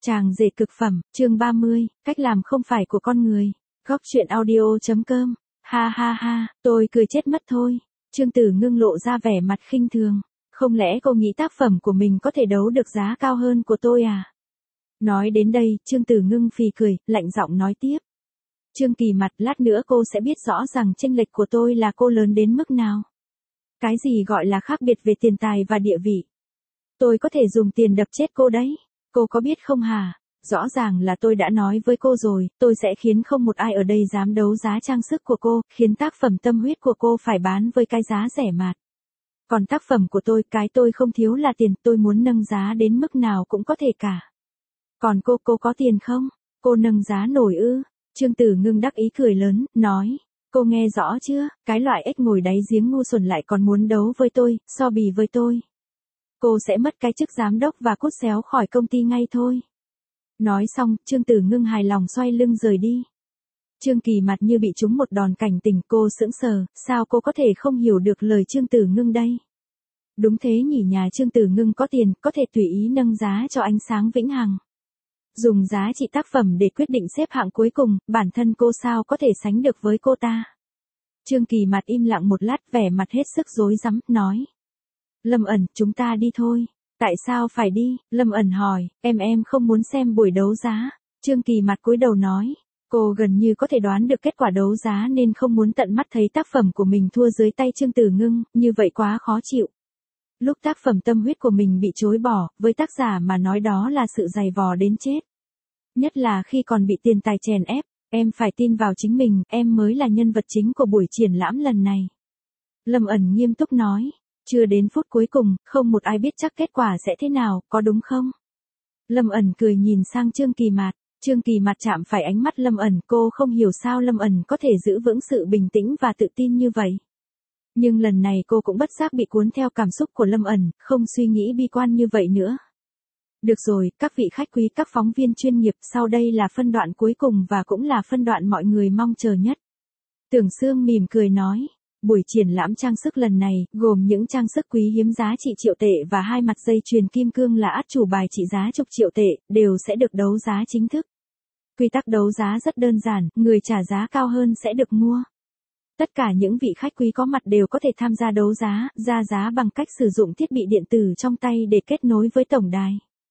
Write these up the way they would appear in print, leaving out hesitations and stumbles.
Chàng rể cực phẩm, chương 30, cách làm không phải của con người. Góc chuyện audio.com. Ha ha ha, tôi cười chết mất thôi. Trương Tử Ngưng lộ ra vẻ mặt khinh thường. Không lẽ cô nghĩ tác phẩm của mình có thể đấu được giá cao hơn của tôi à? Nói đến đây, Trương Tử Ngưng phì cười, lạnh giọng nói tiếp. Trương Kỳ Mặt, lát nữa cô sẽ biết rõ rằng chênh lệch của tôi là cô lớn đến mức nào. Cái gì gọi là khác biệt về tiền tài và địa vị? Tôi có thể dùng tiền đập chết cô đấy. Cô có biết không hả? Rõ ràng là tôi đã nói với cô rồi, tôi sẽ khiến không một ai ở đây dám đấu giá trang sức của cô, khiến tác phẩm tâm huyết của cô phải bán với cái giá rẻ mạt. Còn tác phẩm của tôi, cái tôi không thiếu là tiền, tôi muốn nâng giá đến mức nào cũng có thể cả. Còn cô có tiền không? Cô nâng giá nổi ư? Trương Tử Ngưng đắc ý cười lớn, nói. Cô nghe rõ chưa, cái loại ếch ngồi đáy giếng ngu xuẩn lại còn muốn đấu với tôi, so bì với tôi. Cô sẽ mất cái chức giám đốc và cút xéo khỏi công ty ngay thôi. Nói xong, Trương Tử Ngưng hài lòng xoay lưng rời đi. Trương Kỳ Mặt như bị trúng một đòn cảnh tỉnh, cô sững sờ, sao cô có thể không hiểu được lời Trương Tử Ngưng đây? Đúng thế nhỉ, nhà Trương Tử Ngưng có tiền, có thể tùy ý nâng giá cho ánh sáng vĩnh hằng. Dùng giá trị tác phẩm để quyết định xếp hạng cuối cùng, bản thân cô sao có thể sánh được với cô ta? Trương Kỳ Mặt im lặng một lát, vẻ mặt hết sức rối rắm, nói. Lâm Ẩn, chúng ta đi thôi. Tại sao phải đi? Lâm Ẩn hỏi, em không muốn xem buổi đấu giá. Trương Kỳ Mặt cúi đầu nói, cô gần như có thể đoán được kết quả đấu giá nên không muốn tận mắt thấy tác phẩm của mình thua dưới tay Trương Tử Ngưng, như vậy quá khó chịu. Lúc tác phẩm tâm huyết của mình bị chối bỏ, với tác giả mà nói đó là sự dày vò đến chết. Nhất là khi còn bị tiền tài chèn ép, em phải tin vào chính mình, em mới là nhân vật chính của buổi triển lãm lần này. Lâm Ẩn nghiêm túc nói. Chưa đến phút cuối cùng, không một ai biết chắc kết quả sẽ thế nào, có đúng không? Lâm Ẩn cười nhìn sang Trương Kỳ Mạt. Trương Kỳ Mạt chạm phải ánh mắt Lâm Ẩn, cô không hiểu sao Lâm Ẩn có thể giữ vững sự bình tĩnh và tự tin như vậy. Nhưng lần này cô cũng bất giác bị cuốn theo cảm xúc của Lâm Ẩn, không suy nghĩ bi quan như vậy nữa. Được rồi, các vị khách quý, các phóng viên chuyên nghiệp, sau đây là phân đoạn cuối cùng và cũng là phân đoạn mọi người mong chờ nhất. Tưởng Sương mỉm cười nói. Buổi triển lãm trang sức lần này, gồm những trang sức quý hiếm giá trị triệu tệ và 2 mặt dây chuyền kim cương là át chủ bài trị giá chục triệu tệ, đều sẽ được đấu giá chính thức. Quy tắc đấu giá rất đơn giản, người trả giá cao hơn sẽ được mua. Tất cả những vị khách quý có mặt đều có thể tham gia đấu giá, ra giá bằng cách sử dụng thiết bị điện tử trong tay để kết nối với tổng đài.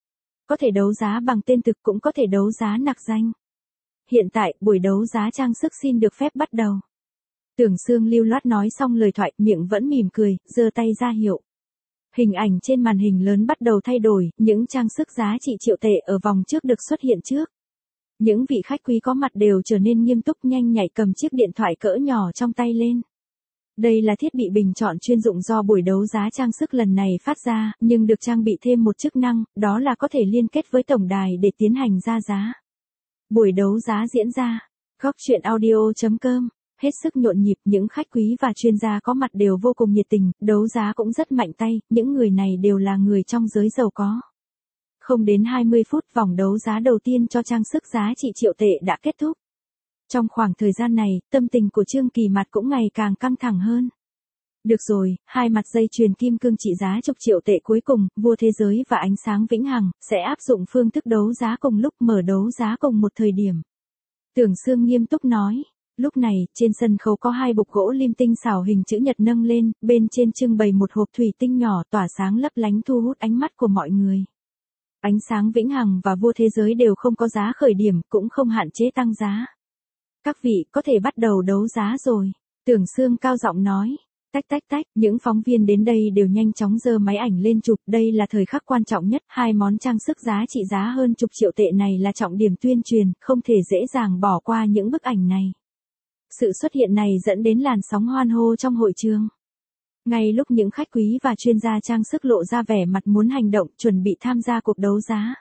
Có thể đấu giá bằng tên thực cũng có thể đấu giá nặc danh. Hiện tại, buổi đấu giá trang sức xin được phép bắt đầu. Tưởng Sương lưu loát nói xong lời thoại, miệng vẫn mỉm cười, giơ tay ra hiệu. Hình ảnh trên màn hình lớn bắt đầu thay đổi, những trang sức giá trị triệu tệ ở vòng trước được xuất hiện trước. Những vị khách quý có mặt đều trở nên nghiêm túc, nhanh nhạy cầm chiếc điện thoại cỡ nhỏ trong tay lên. Đây là thiết bị bình chọn chuyên dụng do buổi đấu giá trang sức lần này phát ra, nhưng được trang bị thêm một chức năng, đó là có thể liên kết với tổng đài để tiến hành ra giá. Buổi đấu giá diễn ra. Góc chuyện audio.com. Hết sức nhộn nhịp, những khách quý và chuyên gia có mặt đều vô cùng nhiệt tình, đấu giá cũng rất mạnh tay, những người này đều là người trong giới giàu có. Không đến 20 phút, vòng đấu giá đầu tiên cho trang sức giá trị triệu tệ đã kết thúc. Trong khoảng thời gian này, tâm tình của Trương Kỳ Mặt cũng ngày càng căng thẳng hơn. Được rồi, 2 mặt dây chuyền kim cương trị giá chục triệu tệ cuối cùng, Vua Thế Giới và Ánh Sáng Vĩnh Hằng, sẽ áp dụng phương thức đấu giá cùng lúc, mở đấu giá cùng một thời điểm. Tưởng Sương nghiêm túc nói. Lúc này, trên sân khấu có 2 bục gỗ lim tinh xảo hình chữ nhật nâng lên, bên trên trưng bày một hộp thủy tinh nhỏ tỏa sáng lấp lánh thu hút ánh mắt của mọi người. Ánh Sáng Vĩnh Hằng và Vua Thế Giới đều không có giá khởi điểm, cũng không hạn chế tăng giá. Các vị có thể bắt đầu đấu giá rồi. Tưởng Sương cao giọng nói. Tách tách tách, những phóng viên đến đây đều nhanh chóng giơ máy ảnh lên chụp, đây là thời khắc quan trọng nhất, 2 món trang sức giá trị giá hơn chục triệu tệ này là trọng điểm tuyên truyền, không thể dễ dàng bỏ qua những bức ảnh này. Sự xuất hiện này dẫn đến làn sóng hoan hô trong hội trường. Ngay lúc những khách quý và chuyên gia trang sức lộ ra vẻ mặt muốn hành động, chuẩn bị tham gia cuộc đấu giá.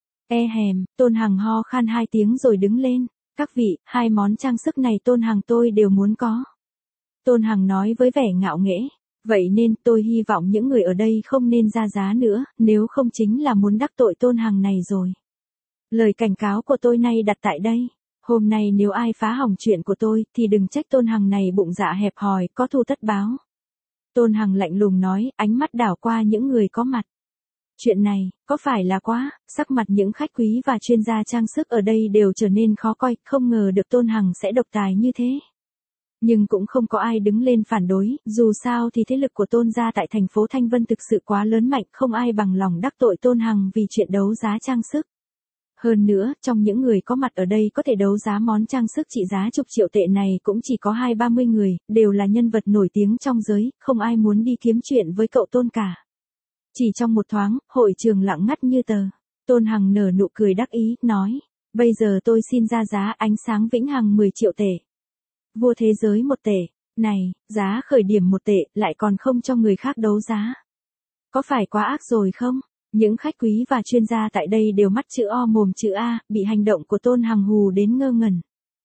Tôn Hằng ho khan 2 tiếng rồi đứng lên. Các vị, 2 món trang sức này Tôn Hằng tôi đều muốn có. Tôn Hằng nói với vẻ ngạo nghễ. Vậy nên tôi hy vọng những người ở đây không nên ra giá nữa, nếu không chính là muốn đắc tội Tôn Hằng này rồi. Lời cảnh cáo của tôi nay đặt tại đây. Hôm nay nếu ai phá hỏng chuyện của tôi, thì đừng trách Tôn Hằng này bụng dạ hẹp hòi, có thù tất báo. Tôn Hằng lạnh lùng nói, ánh mắt đảo qua những người có mặt. Chuyện này, có phải là quá, sắc mặt những khách quý và chuyên gia trang sức ở đây đều trở nên khó coi, không ngờ được Tôn Hằng sẽ độc tài như thế. Nhưng cũng không có ai đứng lên phản đối, dù sao thì thế lực của Tôn gia tại thành phố Thanh Vân thực sự quá lớn mạnh, không ai bằng lòng đắc tội Tôn Hằng vì chuyện đấu giá trang sức. Hơn nữa, trong những người có mặt ở đây có thể đấu giá món trang sức trị giá chục triệu tệ này cũng chỉ có 20-30 người, đều là nhân vật nổi tiếng trong giới, không ai muốn đi kiếm chuyện với cậu Tôn cả. Chỉ trong một thoáng, hội trường lặng ngắt như tờ. Tôn Hằng nở nụ cười đắc ý, nói, bây giờ tôi xin ra giá ánh sáng vĩnh hằng 10 triệu tệ. Vua thế giới 1 tệ, này, giá khởi điểm 1 tệ, lại còn không cho người khác đấu giá. Có phải quá ác rồi không? Những khách quý và chuyên gia tại đây đều mắt chữ O mồm chữ A, bị hành động của Tôn Hằng hù đến ngơ ngẩn.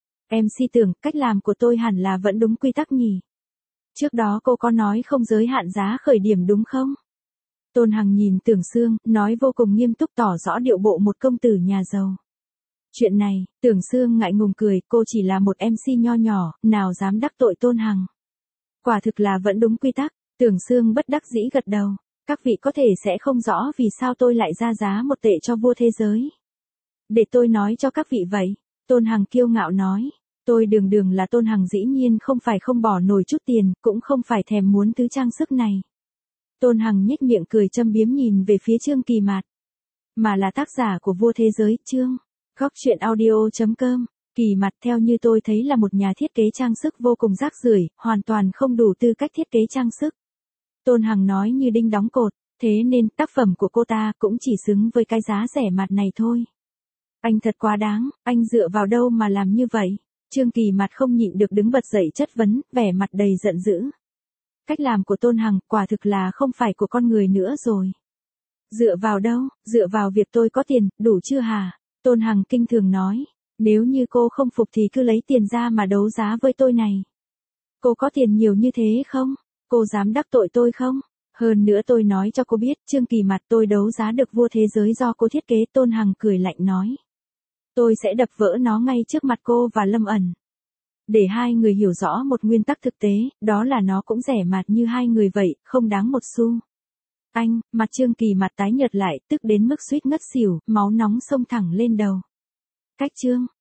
MC tưởng, cách làm của tôi hẳn là vẫn đúng quy tắc nhỉ? Trước đó cô có nói không giới hạn giá khởi điểm đúng không? Tôn Hằng nhìn Tưởng Sương, nói vô cùng nghiêm túc tỏ rõ điệu bộ một công tử nhà giàu. Chuyện này, Tưởng Sương ngại ngùng cười, cô chỉ là một MC nho nhỏ, nào dám đắc tội Tôn Hằng. Quả thực là vẫn đúng quy tắc, Tưởng Sương bất đắc dĩ gật đầu. Các vị có thể sẽ không rõ vì sao tôi lại ra giá 1 tệ cho vua thế giới. Để tôi nói cho các vị vậy. Tôn Hằng kiêu ngạo nói. Tôi đường là Tôn Hằng dĩ nhiên không phải không bỏ nổi chút tiền, cũng không phải thèm muốn thứ trang sức này. Tôn Hằng nhếch miệng cười châm biếm nhìn về phía Trương Kỳ Mạt. Mà là tác giả của vua thế giới, Trương. Góc truyện audio.com. Kỳ Mạt theo như tôi thấy là một nhà thiết kế trang sức vô cùng rác rưởi, hoàn toàn không đủ tư cách thiết kế trang sức. Tôn Hằng nói như đinh đóng cột, thế nên tác phẩm của cô ta cũng chỉ xứng với cái giá rẻ mạt này thôi. Anh thật quá đáng, anh dựa vào đâu mà làm như vậy? Trương Kỳ Mạt không nhịn được đứng bật dậy chất vấn, vẻ mặt đầy giận dữ. Cách làm của Tôn Hằng quả thực là không phải của con người nữa rồi. Dựa vào đâu, dựa vào việc tôi có tiền, đủ chưa hả? Tôn Hằng kinh thường nói, nếu như cô không phục thì cứ lấy tiền ra mà đấu giá với tôi này. Cô có tiền nhiều như thế không? Cô dám đắc tội tôi không? Hơn nữa tôi nói cho cô biết, Trương Kỳ Mạt tôi đấu giá được vua thế giới do cô thiết kế. Tôn Hằng cười lạnh nói. Tôi sẽ đập vỡ nó ngay trước mặt cô và Lâm Ẩn. Để hai người hiểu rõ một nguyên tắc thực tế, đó là nó cũng rẻ mạt như hai người vậy, không đáng một xu. Anh, mặt Trương Kỳ Mạt tái nhợt lại, tức đến mức suýt ngất xỉu, máu nóng xông thẳng lên đầu. Cách Trương